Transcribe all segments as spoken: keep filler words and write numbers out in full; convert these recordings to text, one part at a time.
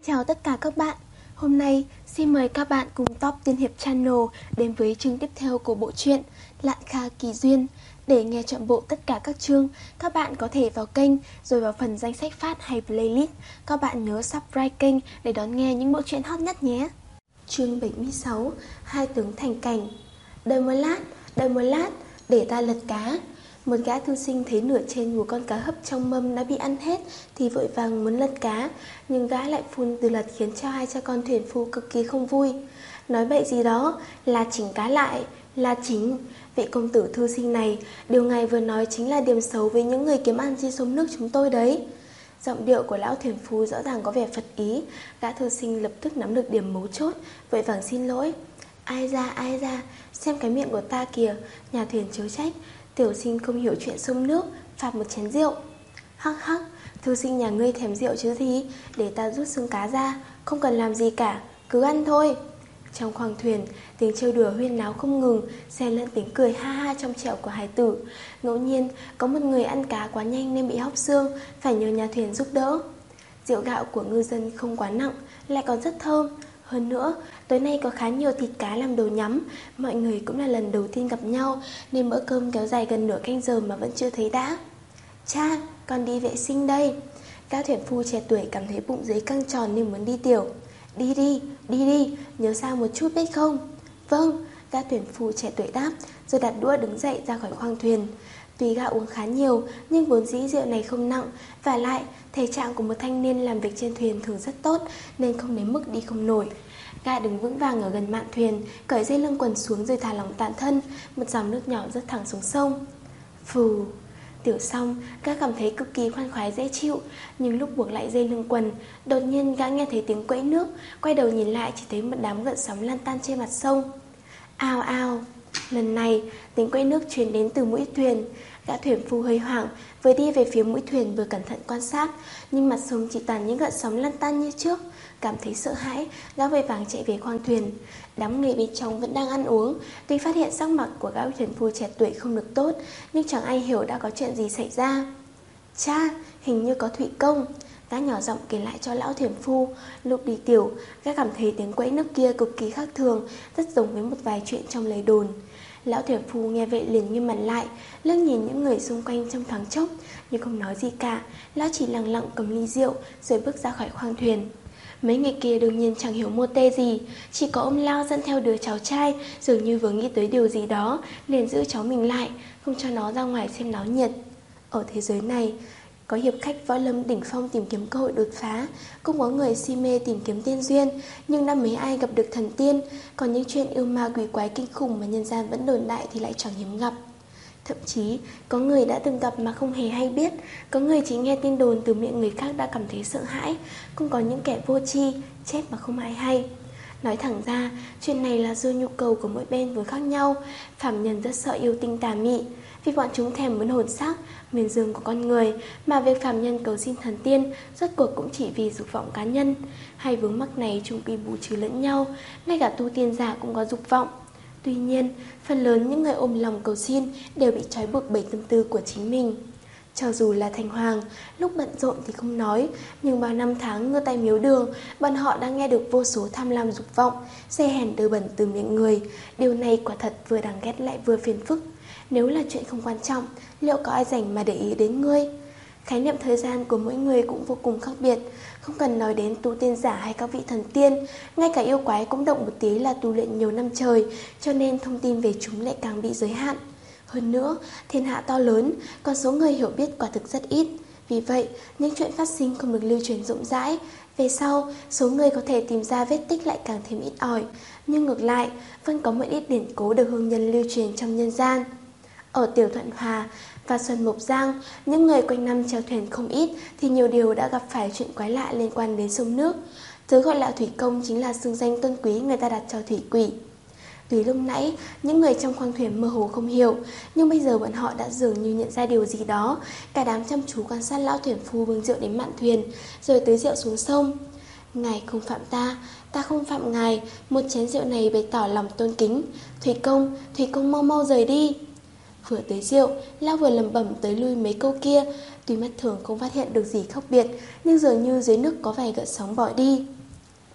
Chào tất cả các bạn. Hôm nay xin mời các bạn cùng Top Tiên Hiệp Channel đến với chương tiếp theo của bộ truyện Lạn Kha Kỳ Duyên. Để nghe trọn bộ tất cả các chương, các bạn có thể vào kênh rồi vào phần danh sách phát hay playlist. Các bạn nhớ subscribe kênh để đón nghe những bộ truyện hot nhất nhé. Chương bảy mươi sáu, Hai tướng thành cảnh. Đợi một lát, đợi một lát, để ta lật cá. Một gã thư sinh thấy nửa trên của con cá hấp trong mâm đã bị ăn hết thì vội vàng muốn lật cá, nhưng gã lại phun từ lật khiến cho hai cha con thuyền phu cực kỳ không vui. Nói bậy gì đó, là chỉnh cá lại, là chính. Vị công tử thư sinh này, điều ngài vừa nói chính là điểm xấu với những người kiếm ăn trên sông nước chúng tôi đấy. Giọng điệu của lão thuyền phu rõ ràng có vẻ phật ý. Gã thư sinh lập tức nắm được điểm mấu chốt, vội vàng xin lỗi. Ai ra, ai ra, xem cái miệng của ta kìa, nhà thuyền chớ trách. Tiểu sinh không hiểu chuyện sông nước, phạt một chén rượu. Hắc hắc, thư sinh nhà ngươi thèm rượu chứ gì, để ta rút xương cá ra, không cần làm gì cả, cứ ăn thôi. Trong khoang thuyền, tiếng trêu đùa huyên náo không ngừng, xen lẫn tiếng cười ha ha trong trẻo của hải tử. Ngẫu nhiên, có một người ăn cá quá nhanh nên bị hóc xương, phải nhờ nhà thuyền giúp đỡ. Rượu gạo của ngư dân không quá nặng, lại còn rất thơm. Hơn nữa, tối nay có khá nhiều thịt cá làm đồ nhắm. Mọi người cũng là lần đầu tiên gặp nhau, nên bữa cơm kéo dài gần nửa canh giờ mà vẫn chưa thấy đã. Cha, con đi vệ sinh đây. Các thuyền phu trẻ tuổi cảm thấy bụng dưới căng tròn nên muốn đi tiểu. Đi đi, đi đi, nhớ sao một chút biết không? Vâng, các thuyền phu trẻ tuổi đáp, rồi đặt đũa đứng dậy ra khỏi khoang thuyền. Tuy gã uống khá nhiều, nhưng vốn dĩ rượu này không nặng. Và lại, thể trạng của một thanh niên làm việc trên thuyền thường rất tốt, nên không đến mức đi không nổi. Gã đứng vững vàng ở gần mạn thuyền, cởi dây lưng quần xuống rồi thả lỏng toàn thân. Một dòng nước nhỏ rớt thẳng xuống sông. Phù. Tiểu xong, gã cảm thấy cực kỳ khoan khoái dễ chịu. Nhưng lúc buộc lại dây lưng quần, đột nhiên gã nghe thấy tiếng quẫy nước. Quay đầu nhìn lại chỉ thấy một đám gợn sóng lan tan trên mặt sông. Ao ao. Lần này, tiếng quẫy nước truyền đến từ mũi thuyền. Gã thuyền phu hơi hoảng, vừa đi về phía mũi thuyền vừa cẩn thận quan sát, nhưng mặt sông chỉ toàn những gợn sóng lan tan như trước. Cảm thấy sợ hãi, gã vội vàng chạy về khoang thuyền. Đám người bên trong vẫn đang ăn uống. Tuy phát hiện sắc mặt của gã thuyền phu trẻ tuổi không được tốt, nhưng chẳng ai hiểu đã có chuyện gì xảy ra. Cha, hình như có thủy công. Gã nhỏ giọng kể lại cho lão thuyền phu. Lúc đi tiểu, gã cảm thấy tiếng quẫy nước kia cực kỳ khác thường, rất giống với một vài chuyện trong lời đồn. Lão thuyền phu nghe vậy liền nghiêm mặt lại, lưng nhìn những người xung quanh trong thoáng chốc, nhưng không nói gì cả. Lão chỉ lặng lặng cầm ly rượu rồi bước ra khỏi khoang thuyền. Mấy người kia đương nhiên chẳng hiểu mô tê gì, chỉ có ông Lao dẫn theo đứa cháu trai, dường như vừa nghĩ tới điều gì đó, liền giữ cháu mình lại, không cho nó ra ngoài xem náo nhiệt. Ở thế giới này, có hiệp khách võ lâm đỉnh phong tìm kiếm cơ hội đột phá, cũng có người si mê tìm kiếm tiên duyên, nhưng đã mấy ai gặp được thần tiên. Còn những chuyện yêu ma quỷ quái kinh khủng mà nhân gian vẫn đồn đại thì lại chẳng hiếm gặp. Thậm chí, có người đã từng gặp mà không hề hay biết, có người chỉ nghe tin đồn từ miệng người khác đã cảm thấy sợ hãi, cũng có những kẻ vô tri, chết mà không ai hay. Nói thẳng ra, chuyện này là do nhu cầu của mỗi bên vừa khác nhau. Phàm nhân rất sợ yêu tinh tà mị, vì bọn chúng thèm muốn hồn xác, miền dương của con người, mà việc phàm nhân cầu xin thần tiên rốt cuộc cũng chỉ vì dục vọng cá nhân. Hai vướng mắc này chung quy bù trừ lẫn nhau, ngay cả tu tiên giả cũng có dục vọng. Tuy nhiên, phần lớn những người ôm lòng cầu xin đều bị trói buộc bởi tâm tư của chính mình. Cho dù là thành hoàng, lúc bận rộn thì không nói, nhưng bao năm tháng ngơ tay miếu đường, bọn họ đang nghe được vô số tham lam dục vọng, dè hèn đơ bẩn từ miệng người. Điều này quả thật vừa đáng ghét lại vừa phiền phức. Nếu là chuyện không quan trọng, liệu có ai rảnh mà để ý đến ngươi? Khái niệm thời gian của mỗi người cũng vô cùng khác biệt. Không cần nói đến tu tiên giả hay các vị thần tiên, ngay cả yêu quái cũng động một tí là tu luyện nhiều năm trời, cho nên thông tin về chúng lại càng bị giới hạn. Hơn nữa, thiên hạ to lớn, còn số người hiểu biết quả thực rất ít. Vì vậy, những chuyện phát sinh không được lưu truyền rộng rãi. Về sau, số người có thể tìm ra vết tích lại càng thêm ít ỏi. Nhưng ngược lại, vẫn có một ít điển cố được hương nhân lưu truyền trong nhân gian. Ở Tiểu Thuận Hòa và Xuân Mộc Giang, những người quanh năm chèo thuyền không ít thì nhiều điều đã gặp phải chuyện quái lạ liên quan đến sông nước. Thứ gọi là thủy công chính là xưng danh tôn quý người ta đặt cho thủy quỷ. Tuy lúc nãy, những người trong khoang thuyền mơ hồ không hiểu, nhưng bây giờ bọn họ đã dường như nhận ra điều gì đó. Cả đám chăm chú quan sát lão thuyền phu bưng rượu đến mạn thuyền, rồi tưới rượu xuống sông. Ngài không phạm ta, ta không phạm ngài, một chén rượu này bày tỏ lòng tôn kính. Thủy công, Thủy công mau mau rời đi. Vừa tới rượu, lão vừa lẩm bẩm tới lui mấy câu kia. Tuy mắt thường không phát hiện được gì khác biệt, nhưng dường như dưới nước có vài gợn sóng bỏ đi.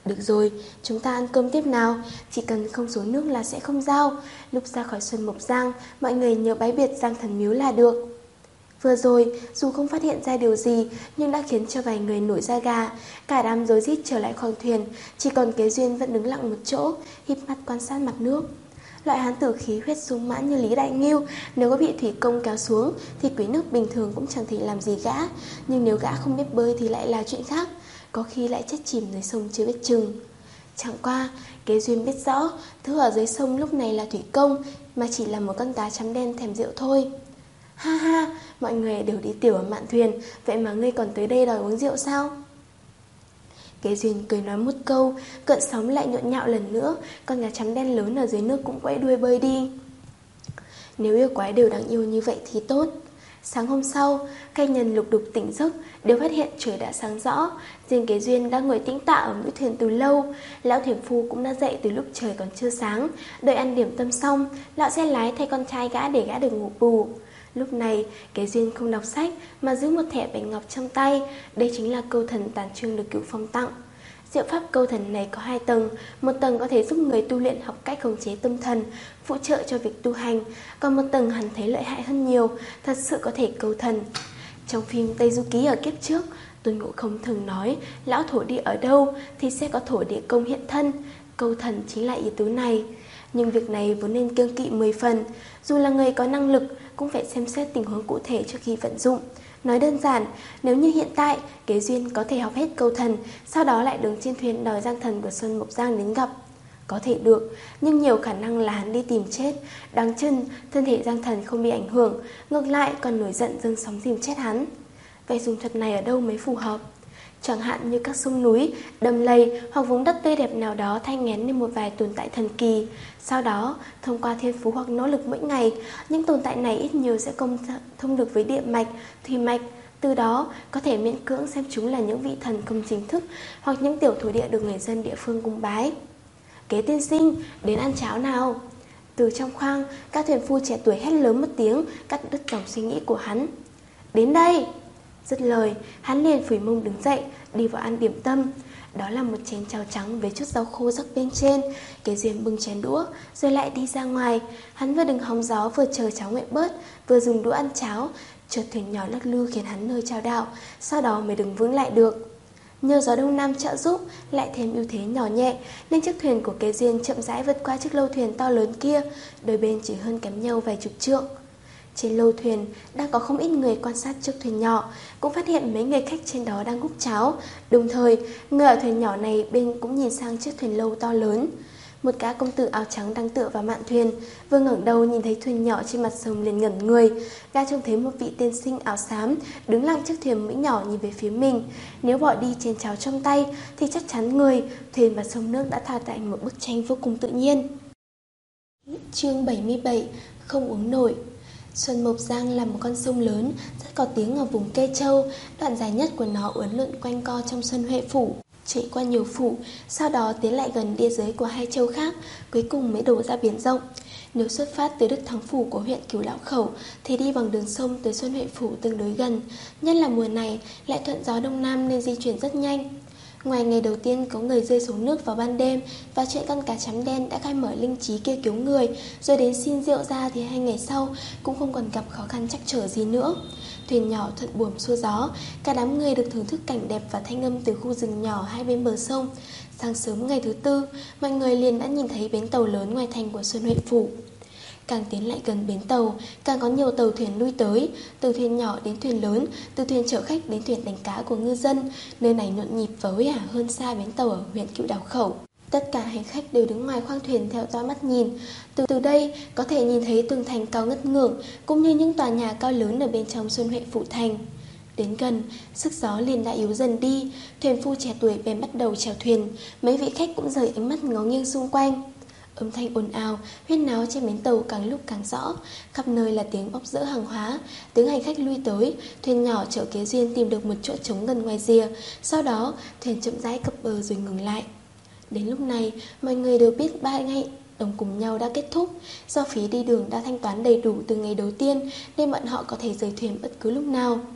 Được rồi, chúng ta ăn cơm tiếp nào, chỉ cần không xuống nước là sẽ không giao. Lúc ra khỏi Xuân Mộc Giang, mọi người nhớ bái biệt Giang Thần Miếu là được. Vừa rồi, dù không phát hiện ra điều gì, nhưng đã khiến cho vài người nổi da gà. Cả đám rối rít trở lại khoang thuyền, chỉ còn Kế Duyên vẫn đứng lặng một chỗ, híp mắt quan sát mặt nước. Loại hán tử khí huyết sung mãn như Lý Đại Ngưu, nếu có bị thủy công kéo xuống thì quý nước bình thường cũng chẳng thể làm gì gã. Nhưng nếu gã không biết bơi thì lại là chuyện khác, có khi lại chết chìm dưới sông chưa biết chừng. Chẳng qua, Kế Duyên biết rõ thứ ở dưới sông lúc này là thủy công, mà chỉ là một con cá chấm đen thèm rượu thôi. Ha ha, mọi người đều đi tiểu ở mạn thuyền, vậy mà ngươi còn tới đây đòi uống rượu sao? Kế Duyên cười nói một câu, cơn sóng lại nhộn nhạo lần nữa, con cá chấm đen lớn ở dưới nước cũng quẫy đuôi bơi đi. Nếu yêu quái đều đáng yêu như vậy thì tốt. Sáng hôm sau, các nhân lục đục tỉnh giấc, đều phát hiện trời đã sáng rõ. Riêng Kế Duyên đã ngồi tĩnh tạ ở mũi thuyền từ lâu. Lão thuyền phu cũng đã dậy từ lúc trời còn chưa sáng. Đợi ăn điểm tâm xong, lão sẽ lái thay con trai gã để gã được ngủ bù. Lúc này, Kế Duyên không đọc sách mà giữ một thẻ bạch ngọc trong tay. Đây chính là câu thần tàn trương được Cửu Phong tặng. Diệu pháp câu thần này có hai tầng. Một tầng có thể giúp người tu luyện học cách khống chế tâm thần, phụ trợ cho việc tu hành. Còn một tầng hắn thấy lợi hại hơn nhiều, thật sự có thể câu thần. Trong phim Tây Du Ký ở kiếp trước, Tôn Ngộ Không thường nói lão thổ địa ở đâu thì sẽ có thổ địa công hiện thân. Câu thần chính là ý tứ này. Nhưng việc này vốn nên kiêng kỵ mười phần. Dù là người có năng lực cũng phải xem xét tình huống cụ thể trước khi vận dụng. Nói đơn giản, nếu như hiện tại Kế Duyên có thể học hết câu thần, sau đó lại đứng trên thuyền đòi Giang Thần của Xuân Mộc Giang đến gặp, có thể được, nhưng nhiều khả năng là hắn đi tìm chết. Đáng chừng thân thể Giang Thần không bị ảnh hưởng, ngược lại còn nổi giận dâng sóng dìm chết hắn. Vậy dùng thuật này ở đâu mới phù hợp? Chẳng hạn như các sông núi, đầm lầy hoặc vùng đất tươi đẹp nào đó thay ngén nên một vài tồn tại thần kỳ. Sau đó, thông qua thiên phú hoặc nỗ lực mỗi ngày, những tồn tại này ít nhiều sẽ công thông được với địa mạch, thủy mạch. Từ đó, có thể miễn cưỡng xem chúng là những vị thần không chính thức hoặc những tiểu thổ địa được người dân địa phương cung bái. Kế tiên sinh, đến ăn cháo nào. Từ trong khoang, các thuyền phu trẻ tuổi hét lớn một tiếng, cắt đứt dòng suy nghĩ của hắn. Đến đây! Dứt lời, hắn liền phủi mông đứng dậy, đi vào ăn điểm tâm. Đó là một chén cháo trắng với chút rau khô rắc bên trên. Kế Duyên bưng chén đũa, rồi lại đi ra ngoài. Hắn vừa đứng hóng gió vừa chờ cháo nguội bớt, vừa dùng đũa ăn cháo. Chợt thuyền nhỏ lắc lư khiến hắn nơi chao đảo, sau đó mới đứng vững lại được. Nhờ gió đông nam trợ giúp, lại thêm ưu thế nhỏ nhẹ, nên chiếc thuyền của Kế Duyên chậm rãi vượt qua chiếc lâu thuyền to lớn kia, đôi bên chỉ hơn kém nhau vài chục trượng. Trên lâu thuyền đang có không ít người quan sát chiếc thuyền nhỏ, cũng phát hiện mấy người khách trên đó đang húp cháo. Đồng thời, người ở thuyền nhỏ này bên cũng nhìn sang chiếc thuyền lâu to lớn. Một gã công tử áo trắng đang tựa vào mạn thuyền, vừa ngẩng đầu nhìn thấy thuyền nhỏ trên mặt sông liền ngẩn người. Gã trông thấy một vị tiên sinh áo xám đứng lặng chiếc thuyền mũi nhỏ nhìn về phía mình. Nếu bỏ đi chén cháo trong tay thì chắc chắn người, thuyền và sông nước đã tạo thành một bức tranh vô cùng tự nhiên. Chương bảy mươi bảy. Không uống nổi. Xuân Mộc Giang là một con sông lớn, rất có tiếng ở vùng Kê Châu. Đoạn dài nhất của nó uốn lượn quanh co trong Xuân Huệ Phủ, chạy qua nhiều phủ, sau đó tiến lại gần địa giới của hai châu khác, cuối cùng mới đổ ra biển rộng. Nếu xuất phát từ Đức Thắng Phủ của huyện Cửu Lão Khẩu thì đi bằng đường sông tới Xuân Huệ Phủ tương đối gần, nhất là mùa này lại thuận gió đông nam nên di chuyển rất nhanh. Ngoài ngày đầu tiên có người rơi xuống nước vào ban đêm và chuyện con cá chấm đen đã khai mở linh trí kia cứu người, rồi đến xin rượu ra, thì hai ngày sau cũng không còn gặp khó khăn trắc trở gì nữa. Thuyền nhỏ thuận buồm xuôi gió, cả đám người được thưởng thức cảnh đẹp và thanh âm từ khu rừng nhỏ hai bên bờ sông. Sáng sớm ngày thứ tư, mọi người liền đã nhìn thấy bến tàu lớn ngoài thành của Xuân Huệ Phủ. Càng tiến lại gần bến tàu, càng có nhiều tàu thuyền lui tới, từ thuyền nhỏ đến thuyền lớn, từ thuyền chở khách đến thuyền đánh cá của ngư dân. Nơi này nhộn nhịp và hối hả hơn xa bến tàu ở huyện Cửu Đảo Khẩu. Tất cả hành khách đều đứng ngoài khoang thuyền theo dõi mắt nhìn. Từ từ đây có thể nhìn thấy tường thành cao ngất ngưởng, cũng như những tòa nhà cao lớn ở bên trong Xuân Huệ Phủ thành. Đến gần, sức gió liền đã yếu dần đi, thuyền phu trẻ tuổi bèn bắt đầu chèo thuyền. Mấy vị khách cũng rời ánh mắt ngó nghiêng xung quanh. Âm thanh ồn ào, huyên náo trên bến tàu càng lúc càng rõ, khắp nơi là tiếng bóc rỡ hàng hóa, tiếng hành khách lui tới. Thuyền nhỏ chở Kế Duyên tìm được một chỗ trống gần ngoài rìa, sau đó thuyền chậm rãi cập bờ rồi ngừng lại. Đến lúc này, mọi người đều biết ba ngày đồng cùng nhau đã kết thúc. Do phí đi đường đã thanh toán đầy đủ từ ngày đầu tiên, nên bọn họ có thể rời thuyền bất cứ lúc nào.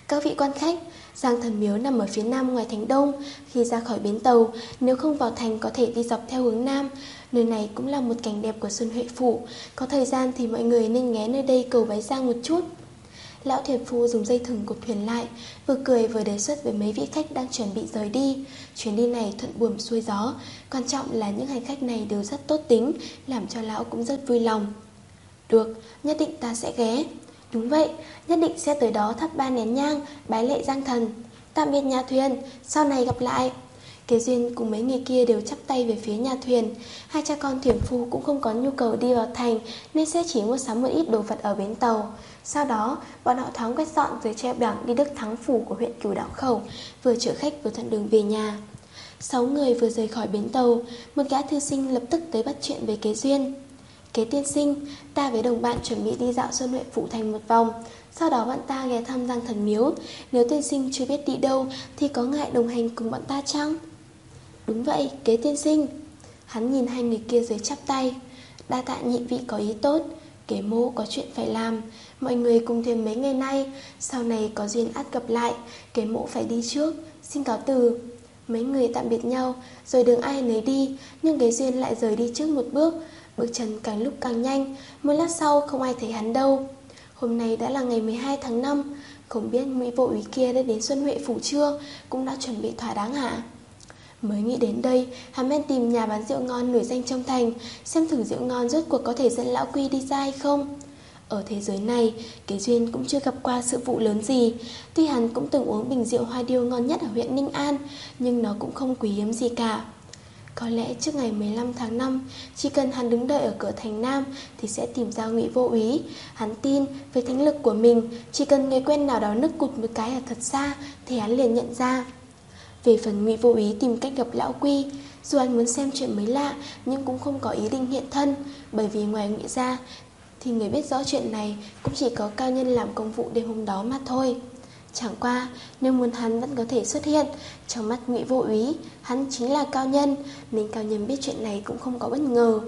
Các vị quan khách, Giang Thần Miếu nằm ở phía nam ngoài thành Đông. Khi ra khỏi bến tàu, nếu không vào thành có thể đi dọc theo hướng nam. Nơi này cũng là một cảnh đẹp của Xuân Huệ Phủ. Có thời gian thì mọi người nên ghé nơi đây cầu bái Giang một chút. Lão thuyền phu dùng dây thừng cột thuyền lại, vừa cười vừa đề xuất với mấy vị khách đang chuẩn bị rời đi. Chuyến đi này thuận buồm xuôi gió, quan trọng là những hành khách này đều rất tốt tính, làm cho lão cũng rất vui lòng. Được, nhất định ta sẽ ghé. Đúng vậy, nhất định sẽ tới đó thắp ba nén nhang, bái lạy Giang Thần. Tạm biệt nhà thuyền, sau này gặp lại. Kế Duyên cùng mấy người kia đều chắp tay về phía nhà thuyền. Hai cha con thuyền phu cũng không có nhu cầu đi vào thành, nên sẽ chỉ mua sắm một ít đồ vật ở bến tàu. Sau đó, bọn họ thoáng quét dọn rồi treo bảng đi Đức Thắng Phủ của huyện Cửu Đạo Khẩu, vừa chở khách vừa thuận đường về nhà. Sáu người vừa rời khỏi bến tàu, một gã thư sinh lập tức tới bắt chuyện với Kế Duyên. Kế tiên sinh, ta với đồng bạn chuẩn bị đi dạo Xuân Huệ Phủ thành một vòng, sau đó bọn ta ghé thăm Giang Thần Miếu. Nếu tiên sinh chưa biết đi đâu thì có ngại đồng hành cùng bọn ta chăng? Đúng vậy, Kế tiên sinh. Hắn nhìn hai người kia dưới chắp tay. Đa tạ nhị vị có ý tốt. Kế mô có chuyện phải làm, mọi người cùng thêm mấy ngày nay, sau này có duyên ắt gặp lại. Kế mộ phải đi trước, xin cáo từ. Mấy người tạm biệt nhau, rồi đường ai nấy đi, nhưng Kế Duyên lại rời đi trước một bước. Bước chân càng lúc càng nhanh, một lát sau không ai thấy hắn đâu. Hôm nay đã là ngày mười hai tháng năm, không biết Mỹ vô úy kia đã đến Xuân Huệ Phủ chưa, cũng đã chuẩn bị thỏa đáng hả? Mới nghĩ đến đây, hắn bèn tìm nhà bán rượu ngon nổi danh trong thành, xem thử rượu ngon rốt cuộc có thể dẫn lão Quy đi ra hay không. Ở thế giới này, Kế Duyên cũng chưa gặp qua sự vụ lớn gì. Tuy hắn cũng từng uống bình rượu hoa điêu ngon nhất ở huyện Ninh An, nhưng nó cũng không quý hiếm gì cả. Có lẽ trước ngày mười lăm tháng năm, chỉ cần hắn đứng đợi ở cửa thành Nam thì sẽ tìm ra Ngụy Vô Úy. Hắn tin với thánh lực của mình, chỉ cần người quen nào đó nức cụt một cái ở thật xa thì hắn liền nhận ra. Về phần Ngụy Vô Úy tìm cách gặp lão Quy, dù anh muốn xem chuyện mới lạ nhưng cũng không có ý định hiện thân, bởi vì ngoài Ngụy ra thì người biết rõ chuyện này cũng chỉ có cao nhân làm công vụ đêm hôm đó mà thôi. Chẳng qua nếu muốn hắn vẫn có thể xuất hiện, trong mắt Ngụy Vô Úy hắn chính là cao nhân, nên cao nhân biết chuyện này cũng không có bất ngờ.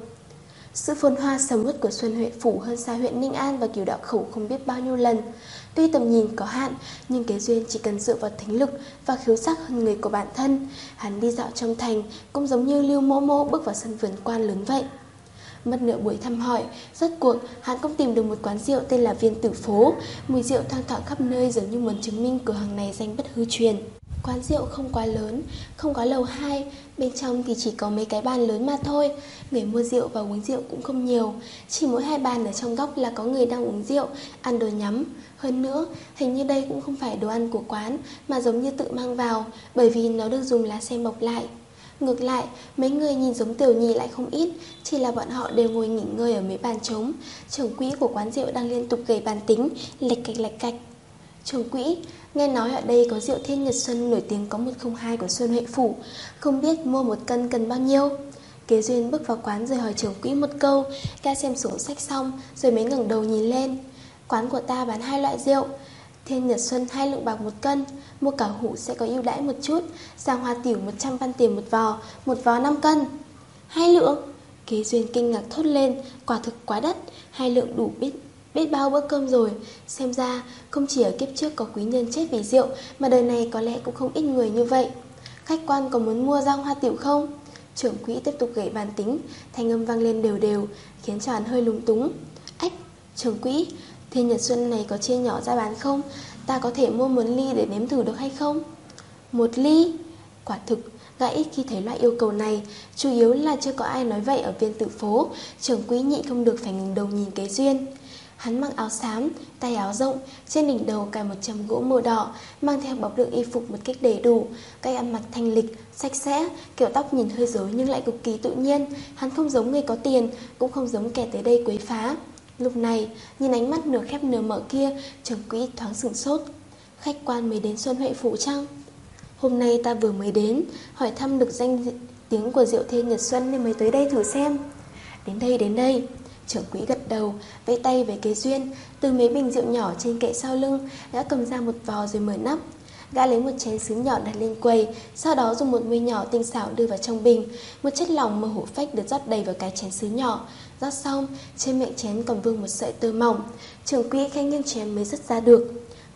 Sự phồn hoa sầm uất của Xuân Huệ Phủ hơn xa huyện Ninh An và Cửu Đạo Khẩu không biết bao nhiêu lần. Tuy tầm nhìn có hạn, nhưng Kế Duyên chỉ cần dựa vào thính lực và khiếu giác hơn người của bản thân, hắn đi dạo trong thành cũng giống như Lưu Mỗ Mỗ bước vào sân vườn quan lớn vậy. Mất nửa buổi thăm hỏi, rốt cuộc hắn cũng tìm được một quán rượu tên là Viên Tử Phố. Mùi rượu thoang thoảng khắp nơi dường như muốn chứng minh cửa hàng này danh bất hư truyền. Quán rượu không quá lớn, không có lầu hai, bên trong thì chỉ có mấy cái bàn lớn mà thôi. Người mua rượu và uống rượu cũng không nhiều, chỉ mỗi hai bàn ở trong góc là có người đang uống rượu, ăn đồ nhắm. Hơn nữa, hình như đây cũng không phải đồ ăn của quán, mà giống như tự mang vào, bởi vì nó được dùng lá sen bọc lại. Ngược lại, mấy người nhìn giống tiểu nhị lại không ít, chỉ là bọn họ đều ngồi nghỉ ngơi ở mấy bàn trống. Trưởng quỹ của quán rượu đang liên tục gầy bàn tính, lệch cạch lệch cạch. Trưởng quỹ, nghe nói ở đây có rượu Thiên Nhật Xuân nổi tiếng có một không hai của Xuân Huệ Phủ, không biết mua một cân cần bao nhiêu? Kế Duyên bước vào quán rồi hỏi trưởng quỹ một câu, gã xem sổ sách xong rồi mới ngẩng đầu nhìn lên. Quán của ta bán hai loại rượu, Thiên Nhật Xuân hai lượng bạc một cân, mua cả hũ sẽ có ưu đãi một chút, Giang Hoa Tiểu một trăm văn tiền một vò, một vò năm cân. Hai lượng? Kế Duyên kinh ngạc thốt lên, quả thực quá đắt, hai lượng đủ biết biết bao bữa cơm rồi. Xem ra không chỉ ở kiếp trước có quý nhân chết vì rượu, mà đời này có lẽ cũng không ít người như vậy. Khách quan có muốn mua Giang Hoa Tiểu không? Trưởng quỹ tiếp tục gảy bàn tính, thanh âm vang lên đều đều, khiến cho hắn hơi lúng túng. Ách, trưởng quỹ, Thiên Nhật Xuân này có chia nhỏ ra bán không? Ta có thể mua một ly để nếm thử được hay không? Một ly? Quả thực, gã ít khi thấy loại yêu cầu này, chủ yếu là chưa có ai nói vậy ở Viên Tử Phố. Trưởng quỹ nhị không được phải ngừng đầu nhìn Kế Duyên. Hắn mặc áo xám, tay áo rộng, trên đỉnh đầu cài một châm gỗ màu đỏ, mang theo bọc đựng y phục một cách đầy đủ, cách ăn mặc thanh lịch, sạch sẽ, kiểu tóc nhìn hơi rối nhưng lại cực kỳ tự nhiên. Hắn không giống người có tiền, cũng không giống kẻ tới đây quấy phá. Lúc này, nhìn ánh mắt nửa khép nửa mở kia, trưởng quỹ thoáng sửng sốt. Khách quan mới đến Xuân Huệ Phủ chăng? Hôm nay ta vừa mới đến, hỏi thăm được danh tiếng của rượu Thiên Nhật Xuân nên mới tới đây thử xem. Đến đây, đến đây. Trưởng quỹ gật đầu, vẫy tay về Kế Duyên, từ mấy bình rượu nhỏ trên kệ sau lưng, đã cầm ra một vò rồi mở nắp. Gã lấy một chén sứ nhỏ đặt lên quầy, sau đó dùng một muôi nhỏ tinh xảo đưa vào trong bình. Một chất lỏng màu hổ phách được rót đầy vào cái chén sứ nhỏ. Rót xong, trên miệng chén còn vương một sợi tơ mỏng. Trưởng quỹ khẽ nghiêng chén mới dứt ra được.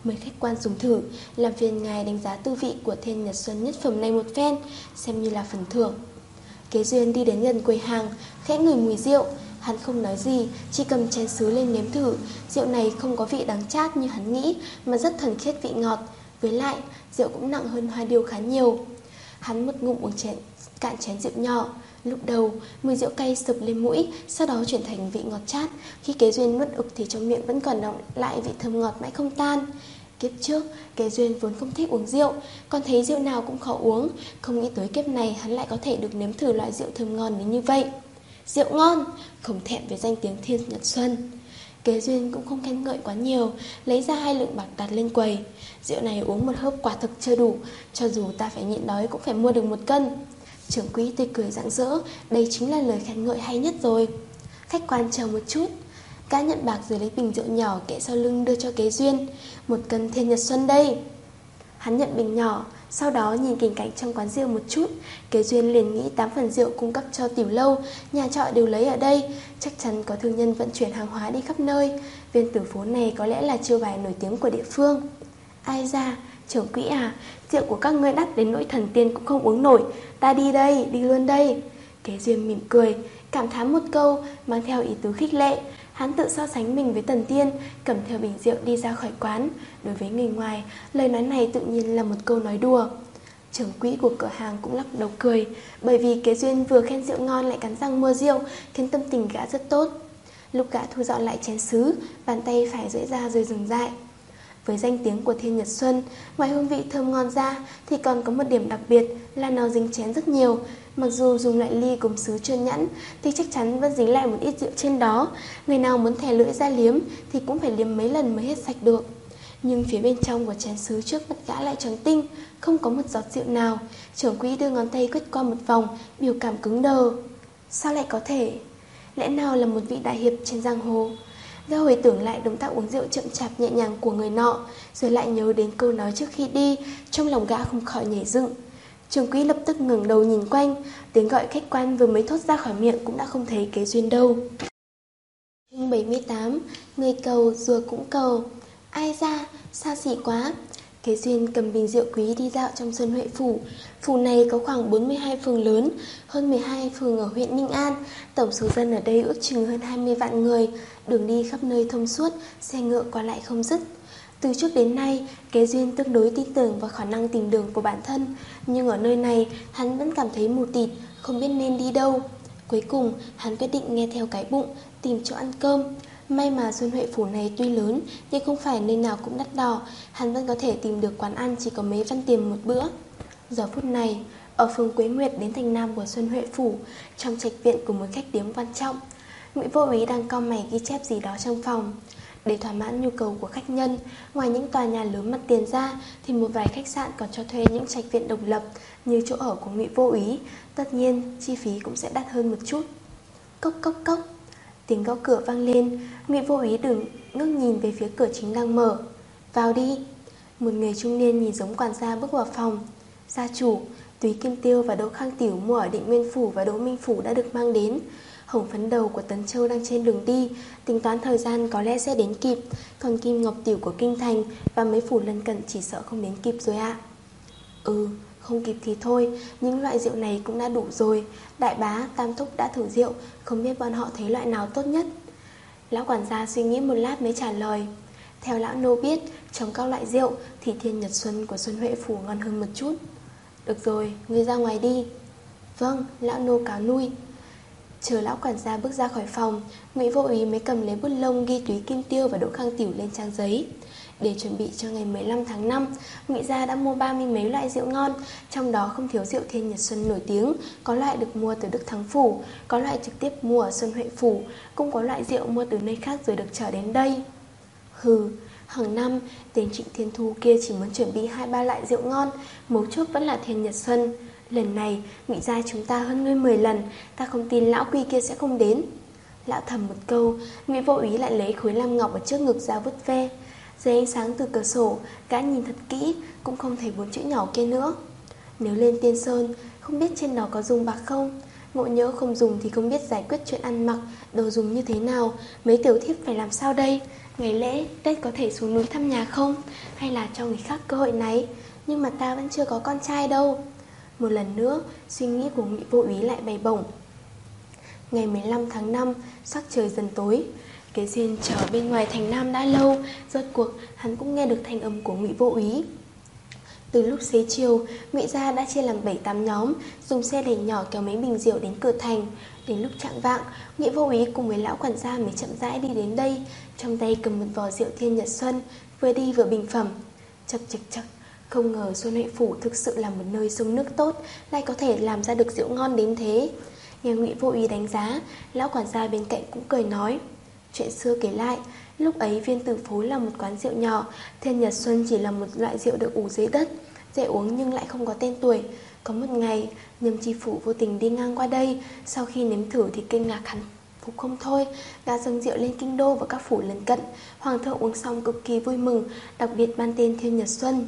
Mời khách quan dùng thử, làm phiền ngài đánh giá tư vị của Thiên Nhật Xuân nhất phẩm này một phen, xem như là phần thưởng. Kế Duyên đi đến gần quầy hàng, khẽ ngửi mùi rượu. Hắn không nói gì, chỉ cầm chén sứ lên nếm thử. Rượu này không có vị đắng chát như hắn nghĩ, mà rất thuần khiết vị ngọt. Với lại, rượu cũng nặng hơn hoa điêu khá nhiều. Hắn một ngụm uống chén, cạn chén rượu nhỏ. Lúc đầu, mùi rượu cay sộc lên mũi, sau đó chuyển thành vị ngọt chát. Khi Kế Duyên nuốt ực thì trong miệng vẫn còn đọng lại vị thơm ngọt mãi không tan. Kiếp trước, Kế Duyên vốn không thích uống rượu, còn thấy rượu nào cũng khó uống. Không nghĩ tới kiếp này hắn lại có thể được nếm thử loại rượu thơm ngon đến như vậy. Rượu ngon, không thẹn với danh tiếng Thiên Nhật Xuân. Kế Duyên cũng không khen ngợi quá nhiều, lấy ra hai lượng bạc đặt lên quầy. Rượu này uống một hớp quả thực chưa đủ, cho dù ta phải nhịn đói cũng phải mua được một cân. Trưởng quỹ tươi cười rạng rỡ, đây chính là lời khen ngợi hay nhất rồi. Khách quan chờ một chút. Gã nhận bạc rồi lấy bình rượu nhỏ kệ sau lưng đưa cho Kế Duyên. Một cân Thiên Nhật Xuân đây. Hắn nhận bình nhỏ, sau đó nhìn cảnh cảnh trong quán rượu một chút. Kế Duyên liền nghĩ tám phần rượu cung cấp cho tiểu lâu, nhà trọ đều lấy ở đây. Chắc chắn có thương nhân vận chuyển hàng hóa đi khắp nơi. Viên tử phố này có lẽ là chiêu bài nổi tiếng của địa phương. Ai ra, trưởng quỹ à, rượu của các ngươi đắt đến nỗi thần tiên cũng không uống nổi. Ta đi đây, đi luôn đây. Kế Duyên mỉm cười, cảm thán một câu, mang theo ý tứ khích lệ. Hắn tự so sánh mình với thần tiên, cầm theo bình rượu đi ra khỏi quán. Đối với người ngoài, lời nói này tự nhiên là một câu nói đùa. Trưởng quỹ của cửa hàng cũng lắc đầu cười, bởi vì Kế Duyên vừa khen rượu ngon lại cắn răng mua rượu, khiến tâm tình gã rất tốt. Lúc gã thu dọn lại chén sứ, bàn tay phải duỗi ra rồi dừng lại. Với danh tiếng của Thiên Nhật Xuân, ngoài hương vị thơm ngon ra thì còn có một điểm đặc biệt là nó dính chén rất nhiều. Mặc dù dùng loại ly gốm sứ trơn nhẵn thì chắc chắn vẫn dính lại một ít rượu trên đó. Người nào muốn thè lưỡi ra liếm thì cũng phải liếm mấy lần mới hết sạch được. Nhưng phía bên trong của chén sứ trước mặt gã lại trắng tinh, không có một giọt rượu nào. Trưởng quỹ đưa ngón tay quét qua một vòng, biểu cảm cứng đờ. Sao lại có thể? Lẽ nào là một vị đại hiệp trên giang hồ? Gã hồi tưởng lại động tác uống rượu chậm chạp nhẹ nhàng của người nọ, rồi lại nhớ đến câu nói trước khi đi. Trong lòng gã không khỏi nhảy dựng. Trưởng quỹ lập tức ngẩng đầu nhìn quanh, tiếng gọi khách quan vừa mới thốt ra khỏi miệng cũng đã không thấy Kế Duyên đâu. Chương bảy mươi tám. Người cầu rùa cũng cầu. Ai ra, xa xỉ quá. Kế Duyên cầm bình rượu quý đi dạo trong Xuân Huệ Phủ. Phủ này có khoảng bốn mươi hai phường lớn, hơn mười hai phường ở huyện Ninh An. Tổng số dân ở đây ước chừng hơn hai mươi vạn người. Đường đi khắp nơi thông suốt, xe ngựa qua lại không dứt. Từ trước đến nay, Kế Duyên tương đối tin tưởng vào khả năng tìm đường của bản thân. Nhưng ở nơi này, hắn vẫn cảm thấy mù tịt, không biết nên đi đâu. Cuối cùng, hắn quyết định nghe theo cái bụng, tìm chỗ ăn cơm. May mà Xuân Huệ Phủ này tuy lớn, nhưng không phải nơi nào cũng đắt đỏ. Hắn vẫn có thể tìm được quán ăn chỉ có mấy văn tiền một bữa. Giờ phút này, ở phường Quế Nguyệt đến thành nam của Xuân Huệ Phủ, trong trạch viện của một khách điếm quan trọng, Ngụy Vô Úy đang cau mày ghi chép gì đó trong phòng. Để thỏa mãn nhu cầu của khách nhân, ngoài những tòa nhà lớn mặt tiền ra thì một vài khách sạn còn cho thuê những trạch viện độc lập như chỗ ở của Ngụy Vô Úy. Tất nhiên, chi phí cũng sẽ đắt hơn một chút. Cốc cốc cốc, tiếng gõ cửa vang lên. Ngụy Vô Úy đừng ngước nhìn về phía cửa chính đang mở. Vào đi. Một người trung niên nhìn giống quản gia bước vào phòng. Gia chủ, túy kim tiêu và đỗ khang tiểu mua ở Định Nguyên Phủ và Đỗ Minh Phủ đã được mang đến. Hồng phấn đầu của Tấn Châu đang trên đường đi, tính toán thời gian có lẽ sẽ đến kịp. Còn kim ngọc tiểu của Kinh Thành và mấy phủ lân cận chỉ sợ không đến kịp rồi ạ. Ừ, không kịp thì thôi, những loại rượu này cũng đã đủ rồi. Đại bá, tam thúc đã thử rượu, không biết bọn họ thấy loại nào tốt nhất. Lão quản gia suy nghĩ một lát mới trả lời. Theo lão nô biết, trong các loại rượu thì Thiên Nhật Xuân của Xuân Huệ Phủ ngon hơn một chút. Được rồi, ngươi ra ngoài đi. Vâng, lão nô cáo lui. Chờ lão quản gia bước ra khỏi phòng, Ngụy Vô Úy mới cầm lấy bút lông ghi túy kim tiêu và đỗ khang tiểu lên trang giấy. Để chuẩn bị cho ngày mười lăm tháng năm, Ngụy gia đã mua ba mươi mấy loại rượu ngon, trong đó không thiếu rượu Thiên Nhật Xuân nổi tiếng. Có loại được mua từ Đức Thắng Phủ, có loại trực tiếp mua ở Xuân Huệ Phủ, cũng có loại rượu mua từ nơi khác rồi được chở đến đây. Hừ, hàng năm tên Trịnh Thiên Thu kia chỉ muốn chuẩn bị hai ba loại rượu ngon, mấu chốt vẫn là Thiên Nhật Xuân. Lần này Ngụy gia chúng ta hơn ngươi mười lần, ta không tin lão Quy kia sẽ không đến. Lão thầm một câu, Ngụy Vô Úy lại lấy khối lam ngọc ở trước ngực ra vút ve. Dưới ánh sáng từ cửa sổ, gã nhìn thật kỹ cũng không thấy bốn chữ nhỏ kia nữa. Nếu lên Tiên Sơn, không biết trên đó có dùng bạc không? Ngộ nhỡ không dùng thì không biết giải quyết chuyện ăn mặc, đồ dùng như thế nào. Mấy tiểu thiếp phải làm sao đây? Ngày lễ, Tết có thể xuống núi thăm nhà không? Hay là cho người khác cơ hội này? Nhưng mà ta vẫn chưa có con trai đâu. Một lần nữa, suy nghĩ của Ngụy Vô Úy lại bay bổng. Ngày mười lăm tháng năm, sắc trời dần tối. Kế Duyên chờ bên ngoài thành Nam đã lâu, rốt cuộc hắn cũng nghe được thanh âm của Ngụy Vô Úy. Từ lúc xế chiều, Ngụy gia đã chia làm bảy tám nhóm, dùng xe đẩy nhỏ kéo mấy bình rượu đến cửa thành. Đến lúc chạng vạng, Ngụy Vô Úy cùng với lão quản gia mới chậm rãi đi đến đây, trong tay cầm một vò rượu Thiên Nhật Xuân, vừa đi vừa bình phẩm. Chậc chậc chậc, không ngờ Xuân Huệ Phủ thực sự là một nơi sông nước tốt, lại có thể làm ra được rượu ngon đến thế. Nghe Ngụy Vô Úy đánh giá, lão quản gia bên cạnh cũng cười nói. Chuyện xưa kể lại, lúc ấy Viên Tử Phố là một quán rượu nhỏ, Thiên Nhật Xuân chỉ là một loại rượu được ủ dưới đất, dễ uống nhưng lại không có tên tuổi. Có một ngày, Nhâm Chi Phủ vô tình đi ngang qua đây, sau khi nếm thử thì kinh ngạc hẳn phục không thôi, đã dâng rượu lên kinh đô và các phủ lân cận. Hoàng thượng uống xong cực kỳ vui mừng, đặc biệt ban tên Thiên Nhật Xuân.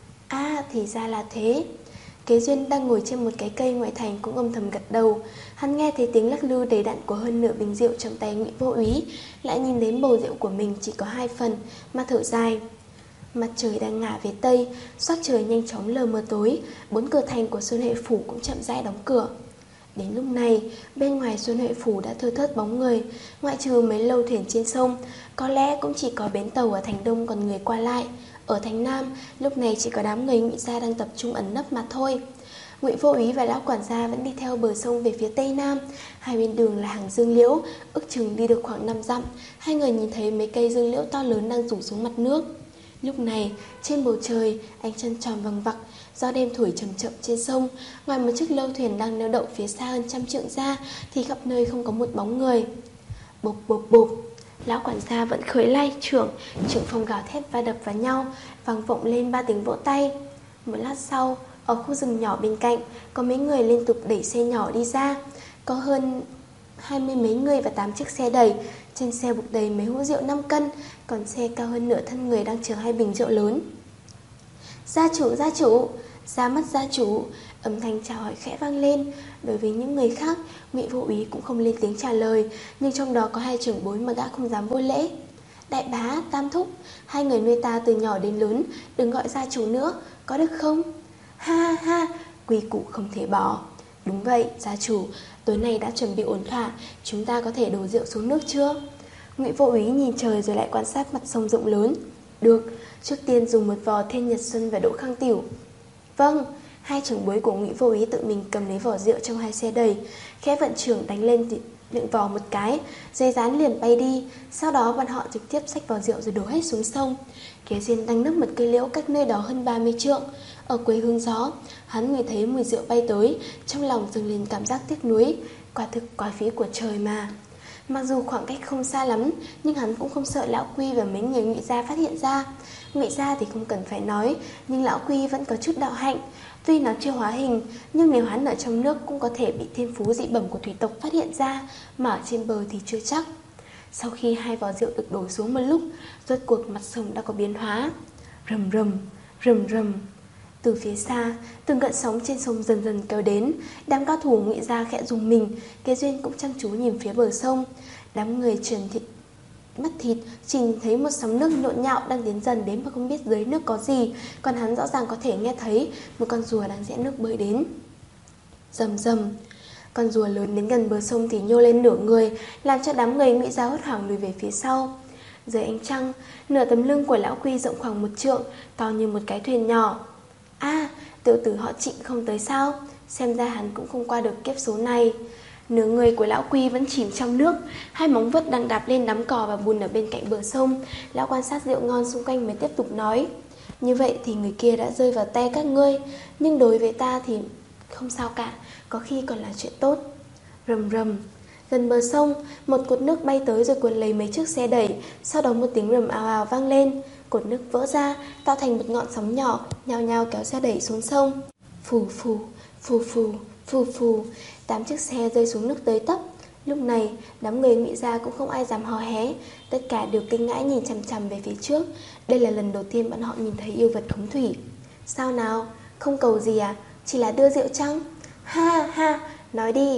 À, thì ra là thế. Kế Duyên đang ngồi trên một cái cây ngoại thành cũng âm thầm gật đầu. Hắn nghe thấy tiếng lắc lư đầy đặn của hơn nửa bình rượu trong tay Ngụy Vô Úy, lại nhìn đến bầu rượu của mình chỉ có hai phần, mà thở dài. Mặt trời đang ngả về tây, sắc trời nhanh chóng lờ mờ tối, bốn cửa thành của Xuân Huệ Phủ cũng chậm rãi đóng cửa. Đến lúc này, bên ngoài Xuân Huệ Phủ đã thưa thớt bóng người, ngoại trừ mấy lâu thuyền trên sông, có lẽ cũng chỉ có bến tàu ở thành Đông còn người qua lại. Ở thành Nam, lúc này chỉ có đám người Ngụy gia đang tập trung ẩn nấp mà thôi. Ngụy Vô Úy và lão quản gia vẫn đi theo bờ sông về phía tây nam, hai bên đường là hàng dương liễu, ước chừng đi được khoảng năm dặm. Hai người nhìn thấy mấy cây dương liễu to lớn đang rủ xuống mặt nước. Lúc này, trên bầu trời, ánh trăng tròn vằng vặc, gió đêm thổi chậm chậm trên sông. Ngoài một chiếc lâu thuyền đang neo đậu phía xa hơn trăm trượng ra, thì khắp nơi không có một bóng người. Bộp bộp bộp, lão quản gia vẫn khởi lai trưởng, trưởng phong gào thét va đập vào nhau, vang vọng lên ba tiếng vỗ tay. Một lát sau, ở khu rừng nhỏ bên cạnh, có mấy người liên tục đẩy xe nhỏ đi ra. Có hơn hai mươi mấy người và tám chiếc xe đẩy. Trên xe buộc đầy mấy hũ rượu năm cân, còn xe cao hơn nửa thân người đang chở hai bình rượu lớn. Gia chủ, gia chủ, ra mắt gia chủ. Âm thanh chào hỏi khẽ vang lên. Đối với những người khác, Ngụy Vô Úy cũng không lên tiếng trả lời, nhưng trong đó có hai trưởng bối mà gã không dám vô lễ. Đại bá, tam thúc, hai người nuôi ta từ nhỏ đến lớn, đừng gọi gia chủ nữa, có được không? Ha ha, quy củ không thể bỏ. Đúng vậy, gia chủ, tối nay đã chuẩn bị ổn thỏa, chúng ta có thể đổ rượu xuống nước chưa? Ngụy Vô Úy nhìn trời rồi lại quan sát mặt sông rộng lớn. Được, trước tiên dùng một vò Thiên Nhật Xuân và đỗ khang tiểu. Vâng. Hai trưởng bối của Ngụy Vô Úy tự mình cầm lấy vỏ rượu trong hai xe đẩy, khẽ vận trưởng đánh lên miệng vò một cái, dây rán liền bay đi. Sau đó bọn họ trực tiếp xách vò rượu rồi đổ hết xuống sông. Kế Duyên đang nấp một cây liễu cách nơi đó hơn ba mươi trượng. Ở quê hương gió, hắn ngửi thấy mùi rượu bay tới, trong lòng dâng lên cảm giác tiếc nuối. Quả thực quá phí của trời mà. Mặc dù khoảng cách không xa lắm, nhưng hắn cũng không sợ lão Quy và mấy người Ngụy gia phát hiện ra. Ngụy gia thì không cần phải nói, nhưng lão Quy vẫn có chút đạo hạnh. Tuy nó chưa hóa hình, nhưng nếu hắn ở trong nước cũng có thể bị thiên phú dị bẩm của thủy tộc phát hiện ra, mà ở trên bờ thì chưa chắc. Sau khi hai vò rượu được đổ xuống một lúc, rốt cuộc mặt sông đã có biến hóa. Rầm rầm, rầm rầm. Từ phía xa, từng gợn sóng trên sông dần dần kéo đến. Đám cao thủ Ngụy gia khẽ rùng mình. Kế Duyên cũng chăm chú nhìn phía bờ sông. Đám người trần thịt mắt thịt chỉ nhìn thấy một sóng nước nhộn nhạo đang tiến dần đến mà không biết dưới nước có gì. Còn hắn rõ ràng có thể nghe thấy một con rùa đang rẽ nước bơi đến. Rầm rầm. Con rùa lớn đến gần bờ sông thì nhô lên nửa người, làm cho đám người Ngụy gia hốt hoảng lùi về phía sau. Dưới ánh trăng, nửa tấm lưng của lão Quy rộng khoảng một trượng, to như một cái thuyền nhỏ. A, à, tiểu tử họ Trịnh không tới sao? Xem ra hắn cũng không qua được kiếp số này. Nửa người của lão Quy vẫn chìm trong nước, hai móng vuốt đang đạp lên đám cỏ và bùn ở bên cạnh bờ sông. Lão quan sát rượu ngon xung quanh mới tiếp tục nói. Như vậy thì người kia đã rơi vào tay các ngươi, nhưng đối với ta thì không sao cả, có khi còn là chuyện tốt. Rầm rầm. Gần bờ sông, một cột nước bay tới rồi cuốn lấy mấy chiếc xe đẩy. Sau đó một tiếng rầm ào ào vang lên, cột nước vỡ ra, tạo thành một ngọn sóng nhỏ, nhao nhao kéo xe đẩy xuống sông. Phù phù, phù phù, phù phù. Tám chiếc xe rơi xuống nước tới tấp. Lúc này, đám người Ngụy gia cũng không ai dám hò hé, tất cả đều kinh ngãi nhìn chằm chằm về phía trước. Đây là lần đầu tiên bọn họ nhìn thấy yêu vật khống thủy. Sao nào, không cầu gì à? Chỉ là đưa rượu chăng? Ha ha, nói đi.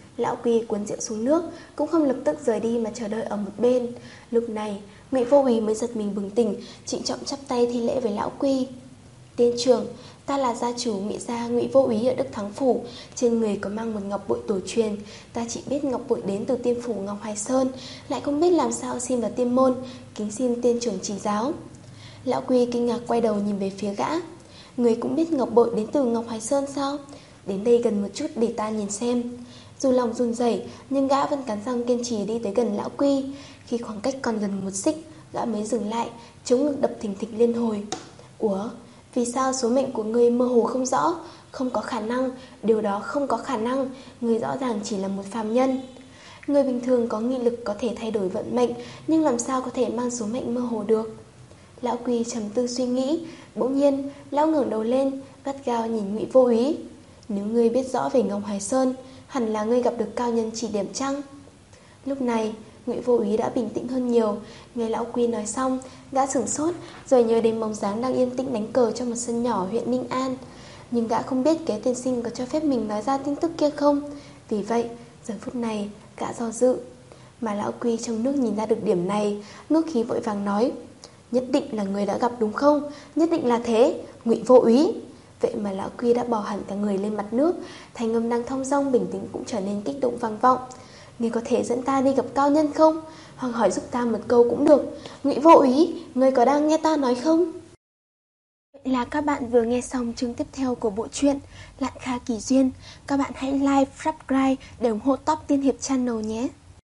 Lão Quy cuốn rượu xuống nước, cũng không lập tức rời đi mà chờ đợi ở một bên. Lúc này, Ngụy Vô Úy mới giật mình bừng tỉnh, trịnh trọng chắp tay thi lễ với Lão Quy. Tiên trưởng, ta là gia chủ Ngụy gia Ngụy Vô Úy ở Đức Thắng phủ, trên người có mang một ngọc bội tổ truyền. Ta chỉ biết ngọc bội đến từ tiên phủ Ngọc Hoài Sơn, lại không biết làm sao xin vào tiên môn, kính xin tiên trưởng chỉ giáo. Lão Quy kinh ngạc quay đầu nhìn về phía gã. Người cũng biết ngọc bội đến từ Ngọc Hoài Sơn sao? Đến đây gần một chút để ta nhìn xem. Dù lòng run rẩy, nhưng gã vẫn cắn răng kiên trì đi tới gần Lão Quy. Khi khoảng cách còn gần một xích, gã mới dừng lại, chống ngực đập thình thịch liên hồi. Ủa, vì sao số mệnh của ngươi mơ hồ không rõ? Không có khả năng, điều đó không có khả năng. Ngươi rõ ràng chỉ là một phàm nhân. Người bình thường có nghị lực có thể thay đổi vận mệnh, nhưng làm sao có thể mang số mệnh mơ hồ được? Lão Quy trầm tư suy nghĩ. Bỗng nhiên, lão ngẩng đầu lên, gắt gao nhìn Ngụy Vô Úy. Nếu ngươi biết rõ về Ngọc Hoài Sơn, hẳn là ngươi gặp được cao nhân chỉ điểm chăng? Lúc này, Ngụy Vô Úy đã bình tĩnh hơn nhiều. Nghe Lão Quy nói xong, gã sửng sốt, rồi nhớ đến bóng dáng đang yên tĩnh đánh cờ trong một sân nhỏ huyện Ninh An. Nhưng gã không biết Kế tiên sinh có cho phép mình nói ra tin tức kia không. Vì vậy, giờ phút này, gã do dự. Mà Lão Quy trong nước nhìn ra được điểm này, ngước khí vội vàng nói: Nhất định là người đã gặp đúng không? Nhất định là thế, Ngụy Vô Úy. Vậy mà Lão Quy đã bỏ hẳn cả người lên mặt nước, thanh âm đang thong dong bình tĩnh cũng trở nên kích động vang vọng. Ngươi có thể dẫn ta đi gặp cao nhân không? Hoặc hỏi giúp ta một câu cũng được. Ngụy Vô Úy, ngươi có đang nghe ta nói không? Vậy là các bạn vừa nghe xong chương tiếp theo của bộ truyện Lạn Kha Kỳ Duyên. Các bạn hãy like, subscribe để ủng hộ Top Tiên Hiệp Channel nhé.